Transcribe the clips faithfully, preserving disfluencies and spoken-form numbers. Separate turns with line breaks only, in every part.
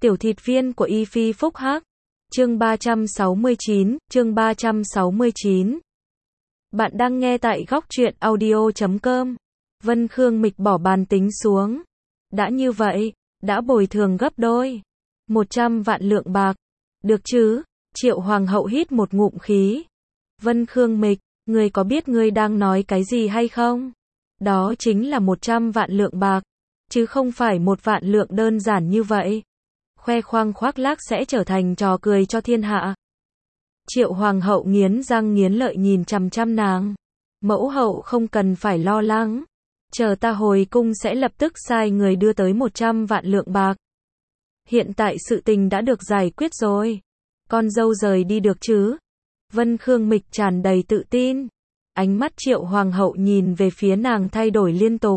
Tiểu thịt viên của Y Phi Phúc Hắc. Chương ba trăm sáu mươi chín, chương ba trăm sáu mươi chín. Bạn đang nghe tại góc truyện audio chấm com. Vân Khương Mịch bỏ bàn tính xuống. Đã như vậy, đã bồi thường gấp đôi. một trăm vạn lượng bạc. Được chứ? Triệu Hoàng hậu hít một ngụm khí. Vân Khương Mịch, ngươi có biết ngươi đang nói cái gì hay không? Đó chính là một trăm vạn lượng bạc, chứ không phải một vạn lượng đơn giản như vậy. Khoe khoang khoác lác sẽ trở thành trò cười cho thiên hạ. Triệu Hoàng hậu nghiến răng nghiến lợi nhìn chằm chằm nàng. Mẫu hậu không cần phải lo lắng. Chờ ta hồi cung sẽ lập tức sai người đưa tới một trăm vạn lượng bạc. Hiện tại sự tình đã được giải quyết rồi. Con dâu rời đi được chứ? Vân Khương Mịch tràn đầy tự tin. Ánh mắt Triệu Hoàng hậu nhìn về phía nàng thay đổi liên tục.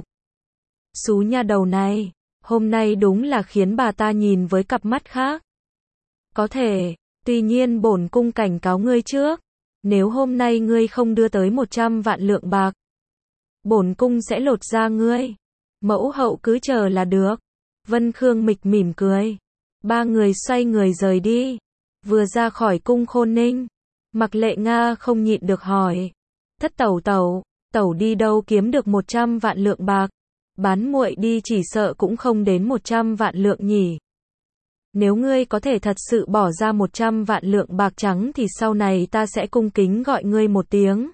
Xú nha đầu này, hôm nay đúng là khiến bà ta nhìn với cặp mắt khác. Có thể, tuy nhiên bổn cung cảnh cáo ngươi trước. Nếu hôm nay ngươi không đưa tới một trăm vạn lượng bạc, bổn cung sẽ lột da ngươi. Mẫu hậu cứ chờ là được. Vân Khương Mịch mỉm cười. Ba người xoay người rời đi. Vừa ra khỏi cung Khôn Ninh, Mặc Lệ Nga không nhịn được hỏi. Thất tẩu tẩu, tẩu đi đâu kiếm được một trăm vạn lượng bạc? Bán muội đi chỉ sợ cũng không đến một trăm vạn lượng nhỉ. Nếu ngươi có thể thật sự bỏ ra một trăm vạn lượng bạc trắng thì sau này ta sẽ cung kính gọi ngươi một tiếng.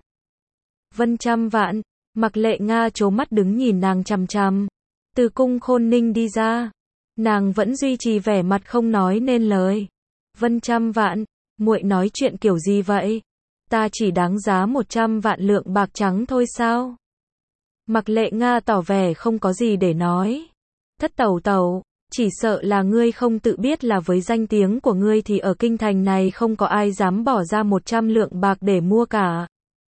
Vân trăm vạn, Mặc Lệ Nga trố mắt đứng nhìn nàng chằm chằm. Từ cung Khôn Ninh đi ra, nàng vẫn duy trì vẻ mặt không nói nên lời. Vân trăm vạn, muội nói chuyện kiểu gì vậy? Ta chỉ đáng giá một trăm vạn lượng bạc trắng thôi sao? Mặc Lệ Nga tỏ vẻ không có gì để nói. Thất tẩu tẩu, chỉ sợ là ngươi không tự biết là với danh tiếng của ngươi thì ở kinh thành này không có ai dám bỏ ra một trăm lượng bạc để mua cả.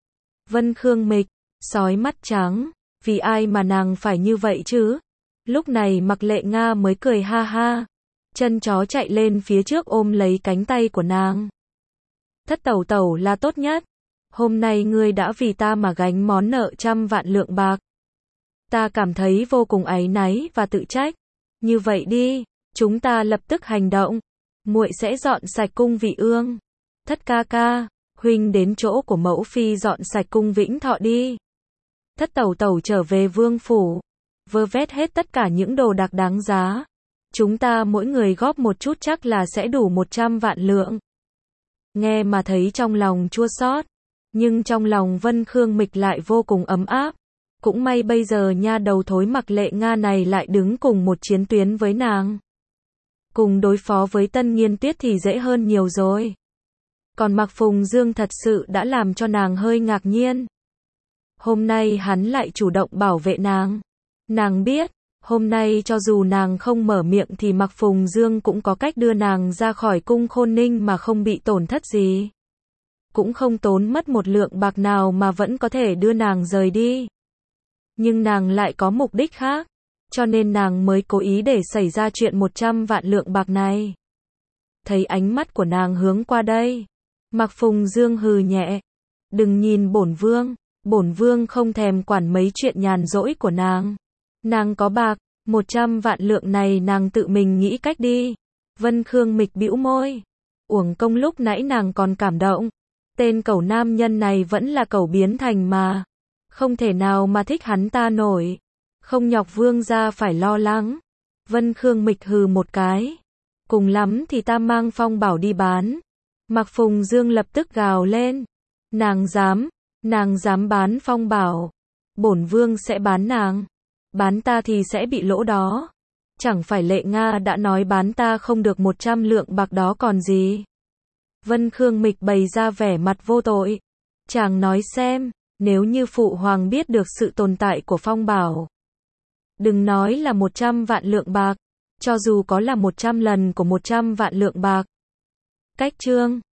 Vân Khương Mịch, sói mắt trắng, vì ai mà nàng phải như vậy chứ? Lúc này Mặc Lệ Nga mới cười ha ha. Chân chó chạy lên phía trước ôm lấy cánh tay của nàng. Thất tẩu tẩu là tốt nhất. Hôm nay ngươi đã vì ta mà gánh món nợ trăm vạn lượng bạc. Ta cảm thấy vô cùng áy náy và tự trách. Như vậy đi, chúng ta lập tức hành động. Muội sẽ dọn sạch cung Vị Ương. Thất ca ca, huynh đến chỗ của mẫu phi dọn sạch cung Vĩnh Thọ đi. Thất tẩu tẩu trở về vương phủ, vơ vét hết tất cả những đồ đạc đáng giá. Chúng ta mỗi người góp một chút chắc là sẽ đủ một trăm vạn lượng. Nghe mà thấy trong lòng chua xót, nhưng trong lòng Vân Khương Mịch lại vô cùng ấm áp. Cũng may bây giờ nha đầu thối Mặc Lệ Nga này lại đứng cùng một chiến tuyến với nàng. Cùng đối phó với Tân Nghiên Tuyết thì dễ hơn nhiều rồi. Còn Mạc Phùng Dương thật sự đã làm cho nàng hơi ngạc nhiên. Hôm nay hắn lại chủ động bảo vệ nàng. Nàng biết, hôm nay cho dù nàng không mở miệng thì Mạc Phùng Dương cũng có cách đưa nàng ra khỏi cung Khôn Ninh mà không bị tổn thất gì. Cũng không tốn mất một lượng bạc nào mà vẫn có thể đưa nàng rời đi. Nhưng nàng lại có mục đích khác, cho nên nàng mới cố ý để xảy ra chuyện một trăm vạn lượng bạc này. Thấy ánh mắt của nàng hướng qua đây, Mạc Phùng Dương hừ nhẹ. Đừng nhìn bổn vương, bổn vương không thèm quản mấy chuyện nhàn rỗi của nàng. Nàng có bạc, một trăm vạn lượng này nàng tự mình nghĩ cách đi. Vân Khương Mịch bĩu môi. Uổng công lúc nãy nàng còn cảm động. Tên cẩu nam nhân này vẫn là cẩu biến thành mà. Không thể nào mà thích hắn ta nổi. Không nhọc vương gia phải lo lắng. Vân Khương Mịch hừ một cái. Cùng lắm thì ta mang Phong Bảo đi bán. Mạc Phùng Dương lập tức gào lên. Nàng dám, nàng dám bán Phong Bảo. Bổn vương sẽ bán nàng. Bán ta thì sẽ bị lỗ đó. Chẳng phải Lệ Nga đã nói bán ta không được một trăm lượng bạc đó còn gì. Vân Khương Mịch bày ra vẻ mặt vô tội. Chàng nói xem, nếu như phụ hoàng biết được sự tồn tại của Phong Bảo, đừng nói là một trăm vạn lượng bạc, cho dù có là một trăm lần của một trăm vạn lượng bạc. Cách chương